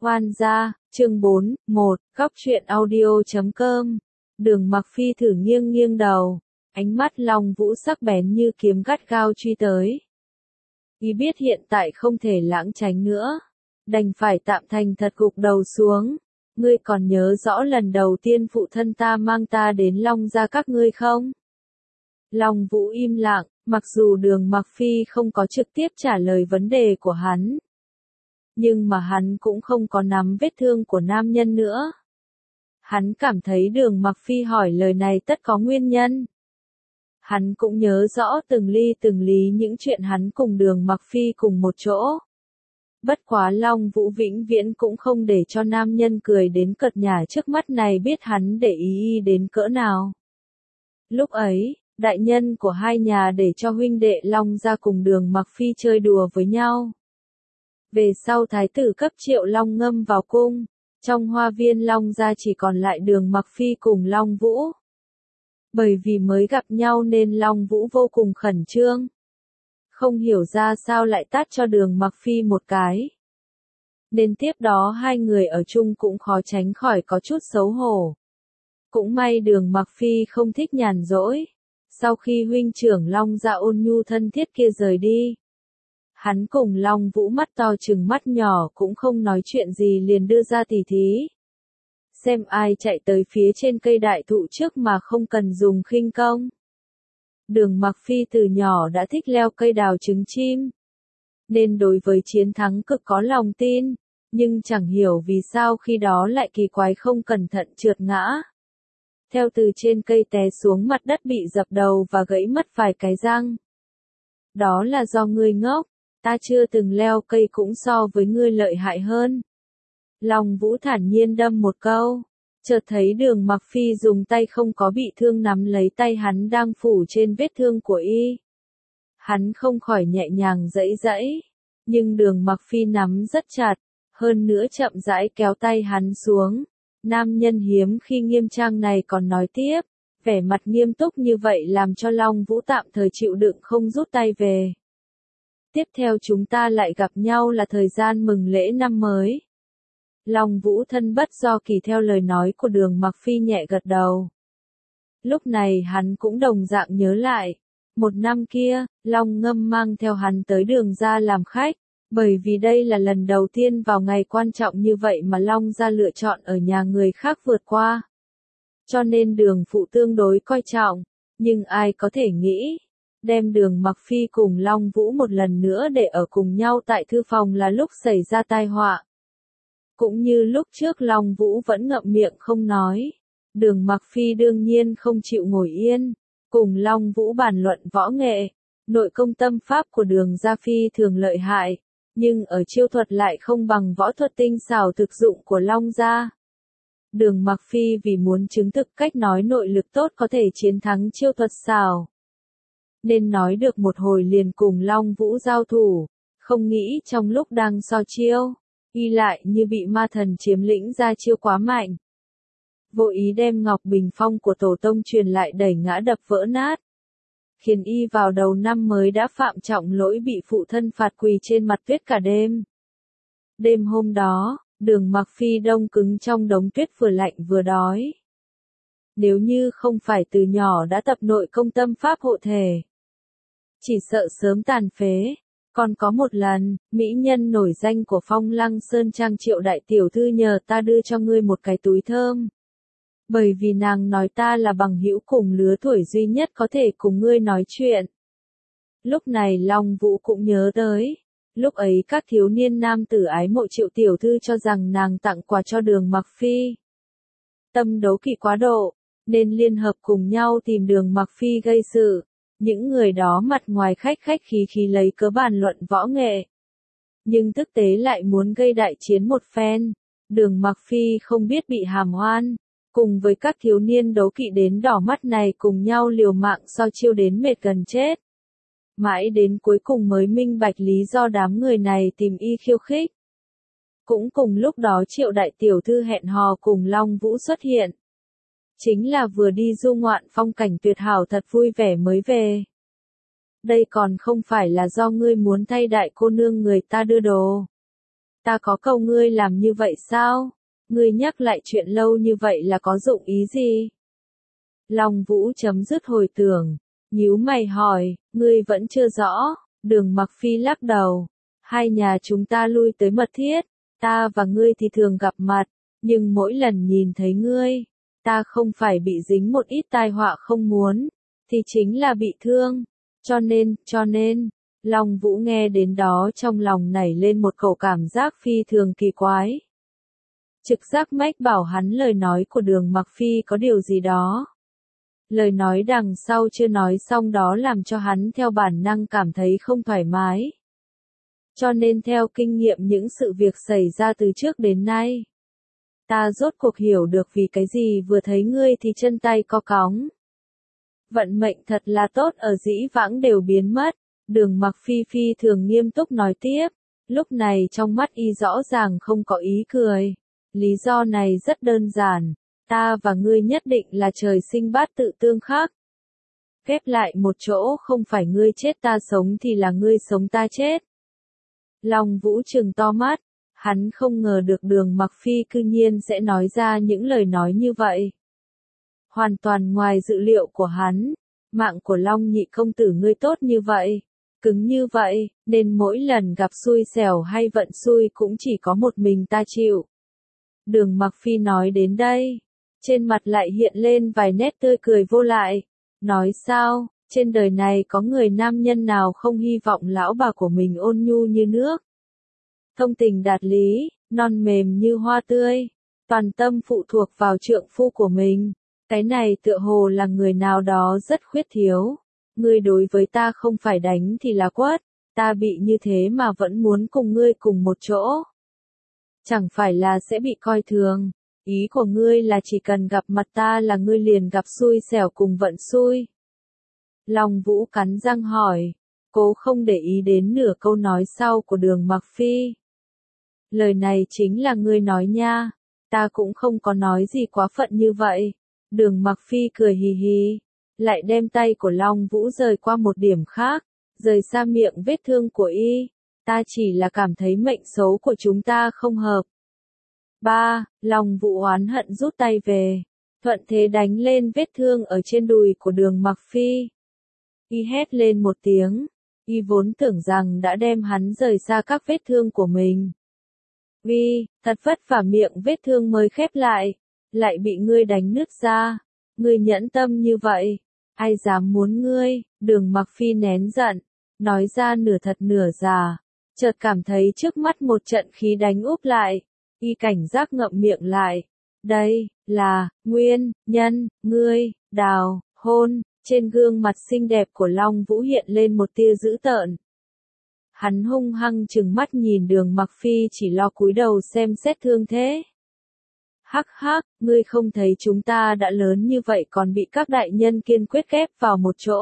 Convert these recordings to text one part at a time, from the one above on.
Oan gia, chương 4, 1, góc truyện audio.com. Đường Mặc Phi thử nghiêng nghiêng đầu, ánh mắt Long Vũ sắc bén như kiếm gắt gao truy tới. Y biết hiện tại không thể lãng tránh nữa, đành phải tạm thành thật gục đầu xuống. Ngươi còn nhớ rõ lần đầu tiên phụ thân ta mang ta đến Long gia các ngươi không? Long Vũ im lặng, mặc dù Đường Mặc Phi không có trực tiếp trả lời vấn đề của hắn. Nhưng mà hắn cũng không có nắm vết thương của nam nhân nữa. Hắn cảm thấy Đường Mặc Phi hỏi lời này tất có nguyên nhân. Hắn cũng nhớ rõ từng ly từng lý những chuyện hắn cùng Đường Mặc Phi cùng một chỗ. Bất quá Long Vũ vĩnh viễn cũng không để cho nam nhân cười đến cợt nhả trước mắt này biết hắn để ý đến cỡ nào. Lúc ấy, đại nhân của hai nhà để cho huynh đệ Long gia cùng Đường Mặc Phi chơi đùa với nhau. Về sau thái tử cấp Triệu Long Ngâm vào cung, trong hoa viên Long gia chỉ còn lại Đường Mặc Phi cùng Long Vũ. Bởi vì mới gặp nhau nên Long Vũ vô cùng khẩn trương. Không hiểu ra sao lại tát cho Đường Mặc Phi một cái. Nên tiếp đó hai người ở chung cũng khó tránh khỏi có chút xấu hổ. Cũng may Đường Mặc Phi không thích nhàn rỗi. Sau khi huynh trưởng Long gia ôn nhu thân thiết kia rời đi, hắn cùng Long Vũ mắt to chừng mắt nhỏ cũng không nói chuyện gì liền đưa ra tỉ thí. Xem ai chạy tới phía trên cây đại thụ trước mà không cần dùng khinh công. Đường Mặc Phi từ nhỏ đã thích leo cây đào trứng chim, nên đối với chiến thắng cực có lòng tin, nhưng chẳng hiểu vì sao khi đó lại kỳ quái không cẩn thận trượt ngã. Theo từ trên cây té xuống mặt đất bị dập đầu và gãy mất vài cái răng. Đó là do ngươi ngốc, ta chưa từng leo cây cũng so với ngươi lợi hại hơn. Long Vũ thản nhiên đâm một câu, chợt thấy Đường Mặc Phi dùng tay không có bị thương nắm lấy tay hắn đang phủ trên vết thương của y. Hắn không khỏi nhẹ nhàng giãy giãy, nhưng Đường Mặc Phi nắm rất chặt, hơn nữa chậm rãi kéo tay hắn xuống. Nam nhân hiếm khi nghiêm trang này còn nói tiếp, vẻ mặt nghiêm túc như vậy làm cho Long Vũ tạm thời chịu đựng không rút tay về. Tiếp theo chúng ta lại gặp nhau là thời gian mừng lễ năm mới. Long Vũ thân bất do kỳ theo lời nói của Đường Mặc Phi nhẹ gật đầu. Lúc này hắn cũng đồng dạng nhớ lại, một năm kia, Long Ngâm mang theo hắn tới Đường gia làm khách. Bởi vì đây là lần đầu tiên vào ngày quan trọng như vậy mà Long gia lựa chọn ở nhà người khác vượt qua. Cho nên Đường phụ tương đối coi trọng, nhưng ai có thể nghĩ, đem Đường Mặc Phi cùng Long Vũ một lần nữa để ở cùng nhau tại thư phòng là lúc xảy ra tai họa. Cũng như lúc trước Long Vũ vẫn ngậm miệng không nói, Đường Mặc Phi đương nhiên không chịu ngồi yên, cùng Long Vũ bàn luận võ nghệ. Nội công tâm pháp của Đường gia phi thường lợi hại, nhưng ở chiêu thuật lại không bằng võ thuật tinh xảo thực dụng của Long gia. Đường Mặc Phi vì muốn chứng thực cách nói nội lực tốt có thể chiến thắng chiêu thuật xảo, nên nói được một hồi liền cùng Long Vũ giao thủ, không nghĩ trong lúc đang so chiêu, y lại như bị ma thần chiếm lĩnh ra chiêu quá mạnh. Vô ý đem Ngọc Bình Phong của tổ tông truyền lại đẩy ngã đập vỡ nát. Khiến y vào đầu năm mới đã phạm trọng lỗi bị phụ thân phạt quỳ trên mặt tuyết cả đêm. Đêm hôm đó, Đường Mặc Phi đông cứng trong đống tuyết vừa lạnh vừa đói. Nếu như không phải từ nhỏ đã tập nội công tâm pháp hộ thể, chỉ sợ sớm tàn phế. Còn có một lần, mỹ nhân nổi danh của Phong Lăng Sơn Trang Triệu đại tiểu thư nhờ ta đưa cho ngươi một cái túi thơm. Bởi vì nàng nói ta là bằng hữu cùng lứa tuổi duy nhất có thể cùng ngươi nói chuyện. Lúc này Long Vũ cũng nhớ tới. Lúc ấy các thiếu niên nam tử ái mộ Triệu tiểu thư cho rằng nàng tặng quà cho Đường Mặc Phi. Tâm đố kỵ quá độ, nên liên hợp cùng nhau tìm Đường Mặc Phi gây sự. Những người đó mặt ngoài khách khí lấy cớ bàn luận võ nghệ. Nhưng thực tế lại muốn gây đại chiến một phen. Đường Mặc Phi không biết bị hàm oan. Cùng với các thiếu niên đấu kỵ đến đỏ mắt này cùng nhau liều mạng so chiêu đến mệt gần chết. Mãi đến cuối cùng mới minh bạch lý do đám người này tìm y khiêu khích. Cũng cùng lúc đó Triệu đại tiểu thư hẹn hò cùng Long Vũ xuất hiện. Chính là vừa đi du ngoạn phong cảnh tuyệt hảo thật vui vẻ mới về. Đây còn không phải là do ngươi muốn thay đại cô nương người ta đưa đồ. Ta có cầu ngươi làm như vậy sao? Ngươi nhắc lại chuyện lâu như vậy là có dụng ý gì? Long Vũ chấm dứt hồi tưởng, nhíu mày hỏi, ngươi vẫn chưa rõ. Đường Mặc Phi lắc đầu, hai nhà chúng ta lui tới mật thiết, ta và ngươi thì thường gặp mặt, nhưng mỗi lần nhìn thấy ngươi, ta không phải bị dính một ít tai họa không muốn, thì chính là bị thương. Cho nên, Long Vũ nghe đến đó trong lòng nảy lên một cổ cảm giác phi thường kỳ quái. Trực giác mách bảo hắn lời nói của Đường Mặc Phi có điều gì đó. Lời nói đằng sau chưa nói xong đó làm cho hắn theo bản năng cảm thấy không thoải mái. Cho nên theo kinh nghiệm những sự việc xảy ra từ trước đến nay, ta rốt cuộc hiểu được vì cái gì vừa thấy ngươi thì chân tay co cóng. Vận mệnh thật là tốt ở dĩ vãng đều biến mất. Đường Mặc Phi phi thường nghiêm túc nói tiếp, lúc này trong mắt y rõ ràng không có ý cười. Lý do này rất đơn giản, ta và ngươi nhất định là trời sinh bát tự tương khắc. Ghép lại một chỗ không phải ngươi chết ta sống thì là ngươi sống ta chết. Long Vũ trừng to mắt, hắn không ngờ được Đường Mặc Phi cư nhiên sẽ nói ra những lời nói như vậy. Hoàn toàn ngoài dự liệu của hắn, mạng của Long nhị công tử ngươi tốt như vậy, cứng như vậy, nên mỗi lần gặp xui xẻo hay vận xui cũng chỉ có một mình ta chịu. Đường Mặc Phi nói đến đây, trên mặt lại hiện lên vài nét tươi cười vô lại. Nói sao, trên đời này có người nam nhân nào không hy vọng lão bà của mình ôn nhu như nước, thông tình đạt lý, non mềm như hoa tươi, toàn tâm phụ thuộc vào trượng phu của mình. Cái này tựa hồ là người nào đó rất khuyết thiếu. Ngươi đối với ta không phải đánh thì là quất, ta bị như thế mà vẫn muốn cùng ngươi cùng một chỗ. Chẳng phải là sẽ bị coi thường. Ý của ngươi là chỉ cần gặp mặt ta là ngươi liền gặp xui xẻo cùng vận xui. Long Vũ cắn răng hỏi, cố không để ý đến nửa câu nói sau của Đường Mặc Phi. Lời này chính là ngươi nói nha, ta cũng không có nói gì quá phận như vậy. Đường Mặc Phi cười hì hì, lại đem tay của Long Vũ rời qua một điểm khác, rời xa miệng vết thương của y. Ta chỉ là cảm thấy mệnh số của chúng ta không hợp. 3. Long Vũ oán hận rút tay về, thuận thế đánh lên vết thương ở trên đùi của Đường Mặc Phi. Y hét lên một tiếng, y vốn tưởng rằng đã đem hắn rời xa các vết thương của mình. Vì, thật vất vả miệng vết thương mới khép lại bị ngươi đánh nứt ra. Ngươi nhẫn tâm như vậy, ai dám muốn ngươi? Đường Mặc Phi nén giận, nói ra nửa thật nửa giả, chợt cảm thấy trước mắt một trận khí đánh úp lại, y cảnh giác ngậm miệng lại. Đây là nguyên nhân ngươi đào hôn. Trên gương mặt xinh đẹp của Long Vũ hiện lên một tia dữ tợn. Hắn hung hăng trừng mắt nhìn Đường Mặc Phi chỉ lo cúi đầu xem xét thương thế. Hắc hắc, ngươi không thấy chúng ta đã lớn như vậy còn bị các đại nhân kiên quyết ghép vào một chỗ.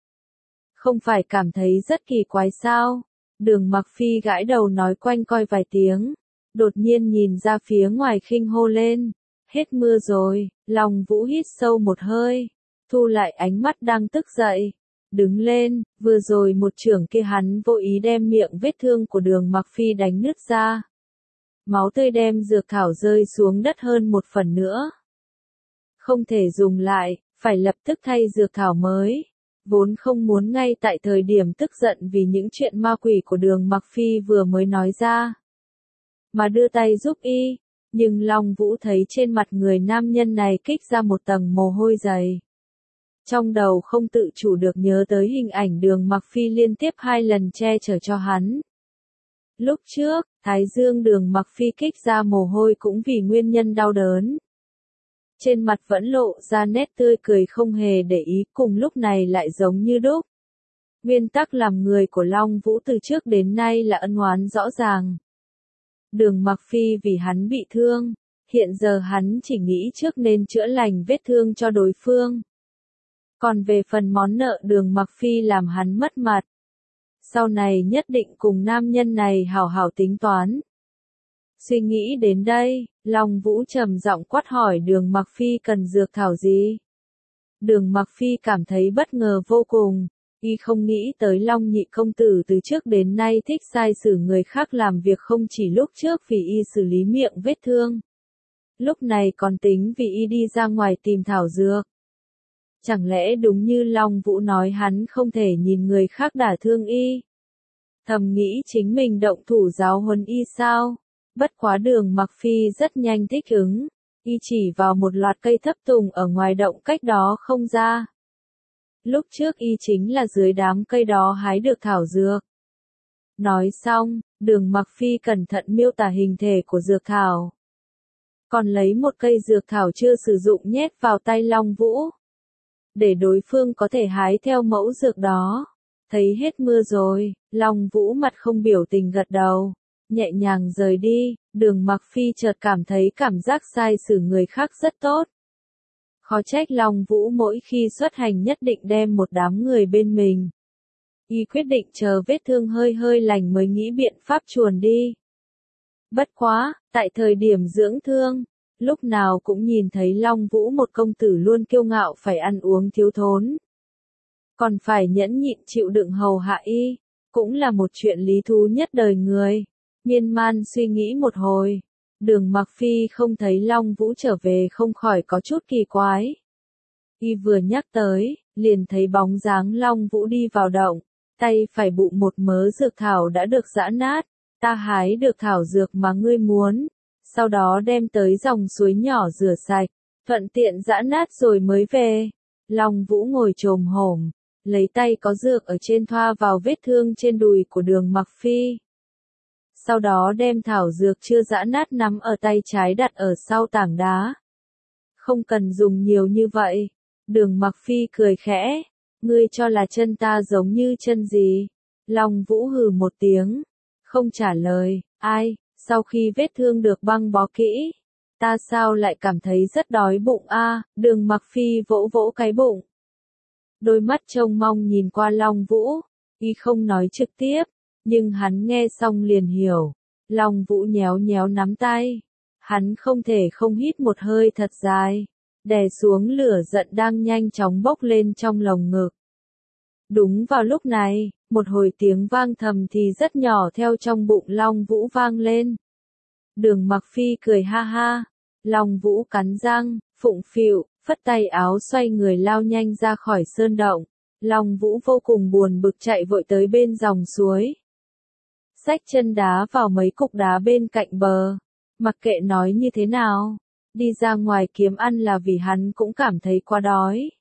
Không phải cảm thấy rất kỳ quái sao? Đường Mặc Phi gãi đầu nói quanh coi vài tiếng, đột nhiên nhìn ra phía ngoài khinh hô lên. Hết mưa rồi. Long Vũ hít sâu một hơi, thu lại ánh mắt đang tức dậy, đứng lên. Vừa rồi một chưởng kia hắn vô ý đem miệng vết thương của Đường Mặc Phi đánh nứt ra. Máu tươi đem dược thảo rơi xuống đất hơn một phần nữa. Không thể dùng lại, phải lập tức thay dược thảo mới. Vốn không muốn ngay tại thời điểm tức giận vì những chuyện ma quỷ của Đường Mặc Phi vừa mới nói ra, mà đưa tay giúp y, nhưng Long Vũ thấy trên mặt người nam nhân này kích ra một tầng mồ hôi dày. Trong đầu không tự chủ được nhớ tới hình ảnh Đường Mặc Phi liên tiếp 2 lần che chở cho hắn. Lúc trước, thái dương Đường Mặc Phi kích ra mồ hôi cũng vì nguyên nhân đau đớn. Trên mặt vẫn lộ ra nét tươi cười không hề để ý, cùng lúc này lại giống như đúc. Nguyên tắc làm người của Long Vũ từ trước đến nay là ân oán rõ ràng. Đường Mặc Phi vì hắn bị thương, hiện giờ hắn chỉ nghĩ trước nên chữa lành vết thương cho đối phương. Còn về phần món nợ Đường Mặc Phi làm hắn mất mặt, sau này nhất định cùng nam nhân này hảo hảo tính toán. Suy nghĩ đến đây, Long Vũ trầm giọng quát hỏi Đường Mặc Phi cần dược thảo gì. Đường Mặc Phi cảm thấy bất ngờ vô cùng, Y không nghĩ tới Long nhị công tử từ trước đến nay thích sai xử người khác làm việc, không chỉ lúc trước vì y xử lý miệng vết thương. Lúc này còn tính vì y đi ra ngoài tìm thảo dược. Chẳng lẽ đúng như Long Vũ nói hắn không thể nhìn người khác đả thương y? Thầm nghĩ chính mình động thủ giáo huấn y sao? Bất quá Đường Mặc Phi rất nhanh thích ứng. Y chỉ vào một loạt cây thấp tùng ở ngoài động cách đó không ra. Lúc trước y chính là dưới đám cây đó hái được thảo dược. Nói xong, Đường Mặc Phi cẩn thận miêu tả hình thể của dược thảo. Còn lấy một cây dược thảo chưa sử dụng nhét vào tay Long Vũ. Để đối phương có thể hái theo mẫu dược đó. Thấy hết mưa rồi, Long Vũ mặt không biểu tình gật đầu. Nhẹ nhàng rời đi, Đường Mặc Phi chợt cảm thấy cảm giác sai xử người khác rất tốt. Khó trách Long Vũ mỗi khi xuất hành nhất định đem một đám người bên mình. Y quyết định chờ vết thương hơi hơi lành mới nghĩ biện pháp chuồn đi. Bất quá, tại thời điểm dưỡng thương, lúc nào cũng nhìn thấy Long Vũ một công tử luôn kiêu ngạo phải ăn uống thiếu thốn. Còn phải nhẫn nhịn chịu đựng hầu hạ y, cũng là một chuyện lý thú nhất đời người. Miên man suy nghĩ một hồi, Đường Mặc Phi không thấy Long Vũ trở về không khỏi có chút kỳ quái. Y vừa nhắc tới, liền thấy bóng dáng Long Vũ đi vào động, tay phải bụng một mớ dược thảo đã được giã nát. Ta hái được thảo dược mà ngươi muốn, sau đó đem tới dòng suối nhỏ rửa sạch, thuận tiện giã nát rồi mới về. Long Vũ ngồi chồm hổm, lấy tay có dược ở trên thoa vào vết thương trên đùi của Đường Mặc Phi. Sau đó đem thảo dược chưa giã nát nắm ở tay trái đặt ở sau tảng đá. Không cần dùng nhiều như vậy. Đường Mặc Phi cười khẽ. Ngươi cho là chân ta giống như chân gì? Long Vũ hừ một tiếng. Không trả lời. Ai, sau khi vết thương được băng bó kỹ, ta sao lại cảm thấy rất đói bụng a? Đường Mặc Phi vỗ vỗ cái bụng. Đôi mắt trông mong nhìn qua Long Vũ. Y không nói trực tiếp. Nhưng hắn nghe xong liền hiểu. Long Vũ nhéo nhéo nắm tay. Hắn không thể không hít một hơi thật dài. Đè xuống lửa giận đang nhanh chóng bốc lên trong lồng ngực. Đúng vào lúc này, một hồi tiếng vang thầm thì rất nhỏ theo trong bụng Long Vũ vang lên. Đường Mặc Phi cười ha ha. Long Vũ cắn răng, phụng phịu, phất tay áo xoay người lao nhanh ra khỏi sơn động. Long Vũ vô cùng buồn bực chạy vội tới bên dòng suối. Xách chân đá vào mấy cục đá bên cạnh bờ. Mặc kệ nói như thế nào, đi ra ngoài kiếm ăn là vì hắn cũng cảm thấy quá đói.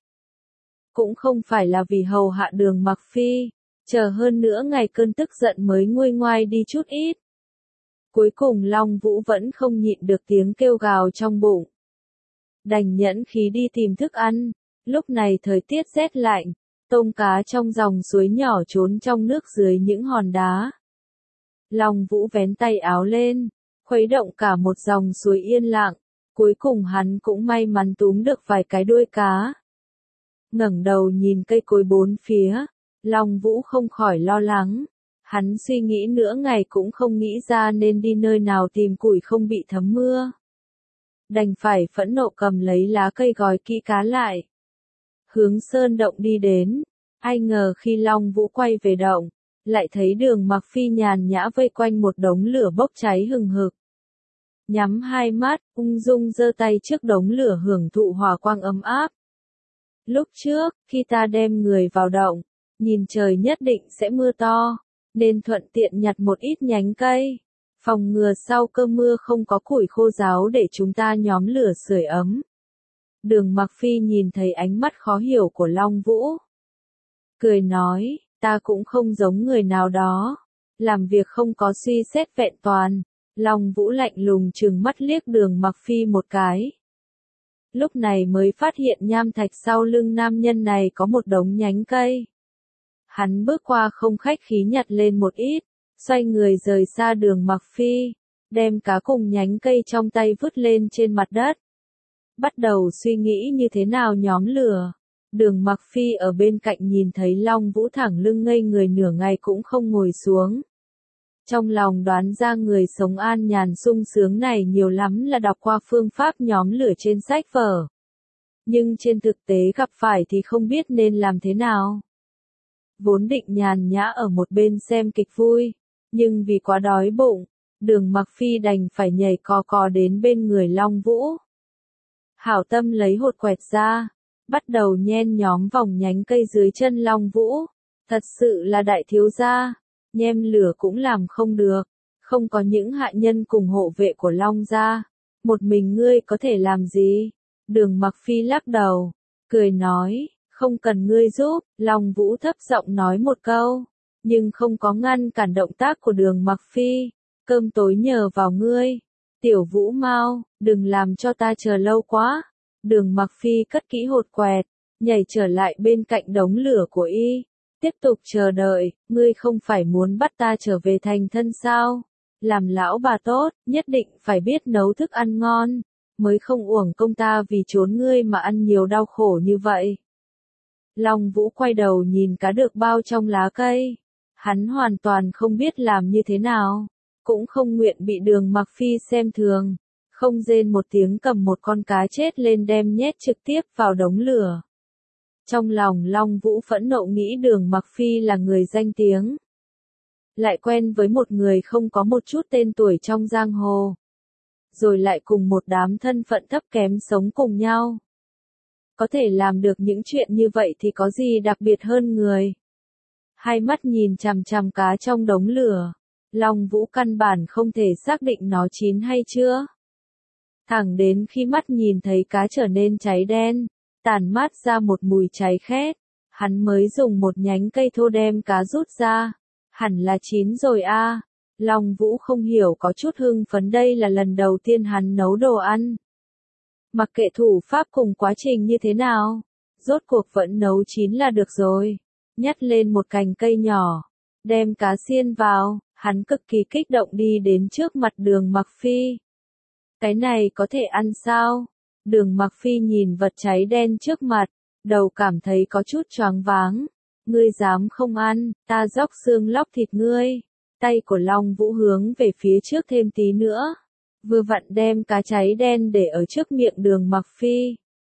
Cũng không phải là vì hầu hạ Đường Mặc Phi, chờ hơn nữa ngày cơn tức giận mới nguôi ngoai đi chút ít. Cuối cùng Long Vũ vẫn không nhịn được tiếng kêu gào trong bụng. Đành nhẫn khí đi tìm thức ăn, lúc này thời tiết rét lạnh, tôm cá trong dòng suối nhỏ trốn trong nước dưới những hòn đá. Long Vũ vén tay áo lên, khuấy động cả một dòng suối yên lặng, cuối cùng hắn cũng may mắn túm được vài cái đuôi cá. Ngẩng đầu nhìn cây cối bốn phía, Long Vũ không khỏi lo lắng. Hắn suy nghĩ nửa ngày cũng không nghĩ ra nên đi nơi nào tìm củi không bị thấm mưa. Đành phải phẫn nộ cầm lấy lá cây gói kỹ cá lại. Hướng sơn động đi đến, ai ngờ khi Long Vũ quay về động, lại thấy Đường Mặc Phi nhàn nhã vây quanh một đống lửa bốc cháy hừng hực. Nhắm hai mắt, ung dung giơ tay trước đống lửa hưởng thụ hỏa quang ấm áp. Lúc trước, khi ta đem người vào động, nhìn trời nhất định sẽ mưa to, nên thuận tiện nhặt một ít nhánh cây, phòng ngừa sau cơn mưa không có củi khô ráo để chúng ta nhóm lửa sưởi ấm. Đường Mặc Phi nhìn thấy ánh mắt khó hiểu của Long Vũ. Cười nói, ta cũng không giống người nào đó, làm việc không có suy xét vẹn toàn. Long Vũ lạnh lùng trừng mắt liếc Đường Mặc Phi một cái. Lúc này mới phát hiện nham thạch sau lưng nam nhân này có một đống nhánh cây. Hắn bước qua không khách khí nhặt lên một ít, xoay người rời xa Đường Mặc Phi, đem cá cùng nhánh cây trong tay vứt lên trên mặt đất. Bắt đầu suy nghĩ như thế nào nhóm lửa. Đường Mặc Phi ở bên cạnh nhìn thấy Long Vũ thẳng lưng ngây người nửa ngày cũng không ngồi xuống. Trong lòng đoán ra người sống an nhàn sung sướng này nhiều lắm là đọc qua phương pháp nhóm lửa trên sách vở. Nhưng trên thực tế gặp phải thì không biết nên làm thế nào. vốn định nhàn nhã ở một bên xem kịch vui, nhưng vì quá đói bụng, Đường Mặc Phi đành phải nhảy cò cò đến bên người Long Vũ. Hảo tâm lấy hột quẹt ra, bắt đầu nhen nhóm vòng nhánh cây dưới chân Long Vũ. Thật sự là đại thiếu gia, nhem lửa cũng làm không được, không có những hạ nhân cùng hộ vệ của Long gia, một mình ngươi có thể làm gì? Đường Mặc Phi lắc đầu, cười nói, không cần ngươi giúp. Long Vũ thấp giọng nói một câu, nhưng không có ngăn cản động tác của Đường Mặc Phi. Cơm tối nhờ vào ngươi. Tiểu Vũ mau, đừng làm cho ta chờ lâu quá. Đường Mặc Phi cất kỹ hột quẹt, nhảy trở lại bên cạnh đống lửa của y. Tiếp tục chờ đợi, ngươi không phải muốn bắt ta trở về thành thân sao? Làm lão bà tốt, nhất định phải biết nấu thức ăn ngon, mới không uổng công ta vì trốn ngươi mà ăn nhiều đau khổ như vậy. Long Vũ quay đầu nhìn cá được bao trong lá cây. Hắn hoàn toàn không biết làm như thế nào, cũng không nguyện bị Đường Mặc Phi xem thường, không rên một tiếng cầm một con cá chết lên đem nhét trực tiếp vào đống lửa. Trong lòng Long Vũ phẫn nộ nghĩ Đường Mặc Phi là người danh tiếng, lại quen với một người không có một chút tên tuổi trong giang hồ, rồi lại cùng một đám thân phận thấp kém sống cùng nhau. Có thể làm được những chuyện như vậy thì có gì đặc biệt hơn người. Hai mắt nhìn chằm chằm cá trong đống lửa, Long Vũ căn bản không thể xác định nó chín hay chưa. Thẳng đến khi mắt nhìn thấy cá trở nên cháy đen, tản mát ra một mùi cháy khét, hắn mới dùng một nhánh cây thô đem cá rút ra. Hẳn là chín rồi a. Long Vũ không hiểu có chút hưng phấn, đây là lần đầu tiên hắn nấu đồ ăn. Mặc kệ thủ pháp cùng quá trình như thế nào, rốt cuộc vẫn nấu chín là được rồi. Nhặt lên một cành cây nhỏ, đem cá xiên vào, hắn cực kỳ kích động đi đến trước mặt Đường Mặc Phi. Cái này có thể ăn sao? Đường Mặc Phi nhìn vật cháy đen trước mặt, đầu cảm thấy có chút choáng váng. Ngươi dám không ăn, ta róc xương lóc thịt ngươi. Tay của Long Vũ hướng về phía trước thêm tí nữa, vừa vặn đem cá cháy đen để ở trước miệng Đường Mặc Phi.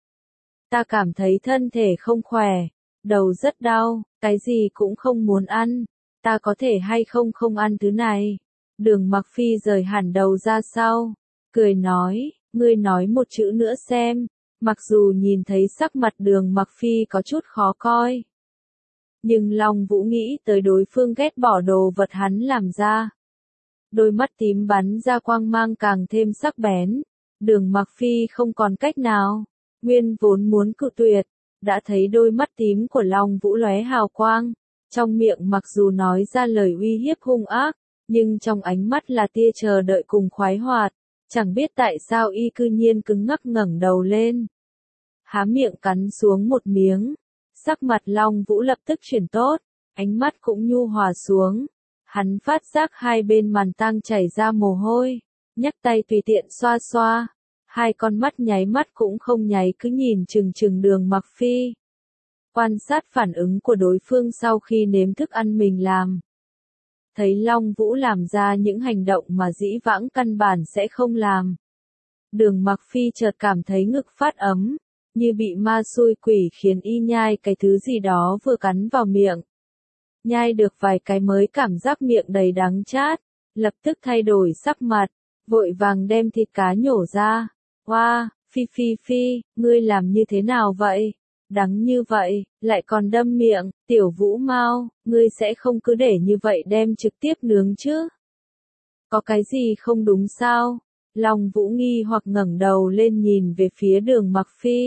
Ta cảm thấy thân thể không khỏe, đầu rất đau, cái gì cũng không muốn ăn, ta có thể hay không không ăn thứ này. Đường Mặc Phi rời hẳn đầu ra sau, cười nói, ngươi nói một chữ nữa xem. Mặc dù nhìn thấy sắc mặt Đường Mặc Phi có chút khó coi, nhưng Long Vũ nghĩ tới đối phương ghét bỏ đồ vật hắn làm ra. Đôi mắt tím bắn ra quang mang càng thêm sắc bén. Đường Mặc Phi không còn cách nào, nguyên vốn muốn cự tuyệt, đã thấy đôi mắt tím của Long Vũ lóe hào quang. Trong miệng mặc dù nói ra lời uy hiếp hung ác, nhưng trong ánh mắt là tia chờ đợi cùng khoái hoạt. Chẳng biết tại sao y cư nhiên cứng ngắc ngẩng đầu lên, há miệng cắn xuống một miếng. Sắc mặt Long Vũ lập tức chuyển tốt, ánh mắt cũng nhu hòa xuống. Hắn phát giác hai bên màn tang chảy ra mồ hôi, nhấc tay tùy tiện xoa xoa. Hai con mắt nháy mắt cũng không nháy cứ nhìn chừng chừng Đường Mặc Phi. Quan sát phản ứng của đối phương sau khi nếm thức ăn mình làm. Thấy Long Vũ làm ra những hành động mà dĩ vãng căn bản sẽ không làm. Đường Mặc Phi chợt cảm thấy ngực phát ấm, như bị ma xui quỷ khiến y nhai cái thứ gì đó vừa cắn vào miệng. Nhai được vài cái mới cảm giác miệng đầy đắng chát, lập tức thay đổi sắc mặt, vội vàng đem thịt cá nhổ ra. Wow, Phi Phi Phi, ngươi làm như thế nào vậy? Đắng như vậy, lại còn đâm miệng. Tiểu Vũ mau, ngươi sẽ không cứ để như vậy đem trực tiếp nướng chứ? Có cái gì không đúng sao? Long Vũ nghi hoặc ngẩng đầu lên nhìn về phía Đường Mặc Phi.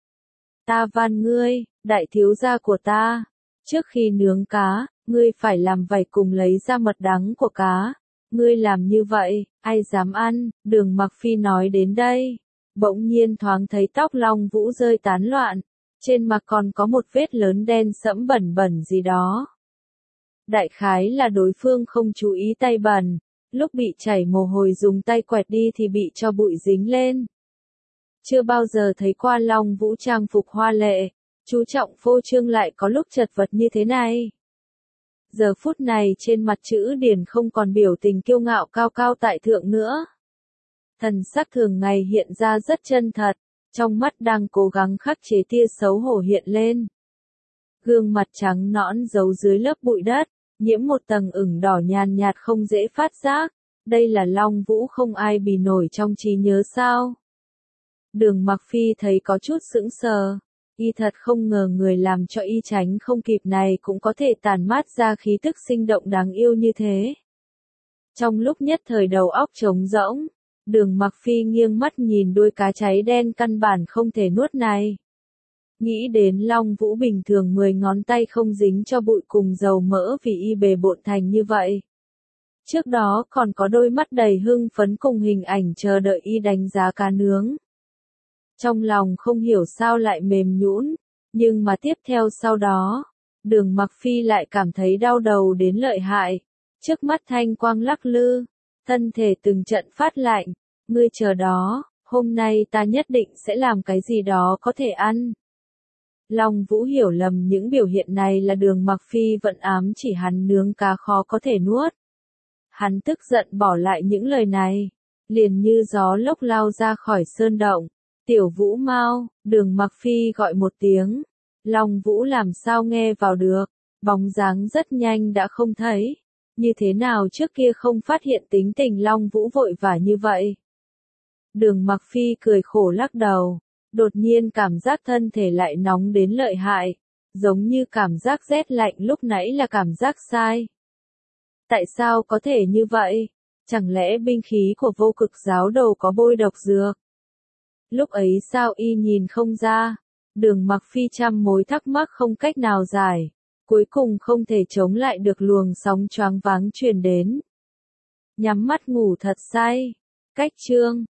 Ta van ngươi, đại thiếu gia của ta, trước khi nướng cá, ngươi phải làm vảy cùng lấy ra mật đắng của cá. Ngươi làm như vậy, ai dám ăn? Đường Mặc Phi nói đến đây, bỗng nhiên thoáng thấy tóc Long Vũ rơi tán loạn, trên mặt còn có một vết lớn đen sẫm bẩn bẩn gì đó. Đại khái là đối phương không chú ý tay bẩn, lúc bị chảy mồ hôi dùng tay quẹt đi thì bị cho bụi dính lên. Chưa bao giờ thấy qua Long Vũ trang phục hoa lệ, chú trọng phô trương lại có lúc chật vật như thế này. Giờ phút này trên mặt chữ điển không còn biểu tình kiêu ngạo cao cao tại thượng nữa. Thần sắc thường ngày hiện ra rất chân thật, trong mắt đang cố gắng khắc chế tia xấu hổ hiện lên. Gương mặt trắng nõn giấu dưới lớp bụi đất, nhiễm một tầng ửng đỏ nhàn nhạt không dễ phát giác. Đây là Long Vũ không ai bì nổi trong trí nhớ sao? Đường Mặc Phi thấy có chút sững sờ. Y thật không ngờ người làm cho y tránh không kịp này cũng có thể tản mát ra khí tức sinh động đáng yêu như thế. Trong lúc nhất thời đầu óc trống rỗng, Đường Mặc Phi nghiêng mắt nhìn đuôi cá cháy đen căn bản không thể nuốt này. Nghĩ đến Long Vũ bình thường 10 ngón tay không dính cho bụi cùng dầu mỡ vì y bề bộn thành như vậy. Trước đó còn có đôi mắt đầy hưng phấn cùng hình ảnh chờ đợi y đánh giá cá nướng. Trong lòng không hiểu sao lại mềm nhũn, nhưng mà tiếp theo sau đó, Đường Mặc Phi lại cảm thấy đau đầu đến lợi hại. Trước mắt thanh quang lắc lư, thân thể từng trận phát lạnh, ngươi chờ đó, hôm nay ta nhất định sẽ làm cái gì đó có thể ăn. Long Vũ hiểu lầm những biểu hiện này là Đường Mặc Phi vận ám chỉ hắn nướng cá khó có thể nuốt. Hắn tức giận bỏ lại những lời này, liền như gió lốc lao ra khỏi sơn động. Tiểu Vũ Mau, Đường Mặc Phi gọi một tiếng. Long Vũ làm sao nghe vào được, bóng dáng rất nhanh đã không thấy. Như thế nào trước kia không phát hiện tính tình Long Vũ vội vã như vậy? Đường Mặc Phi cười khổ lắc đầu, đột nhiên cảm giác thân thể lại nóng đến lợi hại, giống như cảm giác rét lạnh lúc nãy là cảm giác sai. Tại sao có thể như vậy? Chẳng lẽ binh khí của Vô Cực giáo đầu có bôi độc dược? Lúc ấy sao y nhìn không ra? Đường Mặc Phi trăm mối thắc mắc không cách nào giải, cuối cùng không thể chống lại được luồng sóng choáng váng truyền đến. Nhắm mắt ngủ thật say. Cách chương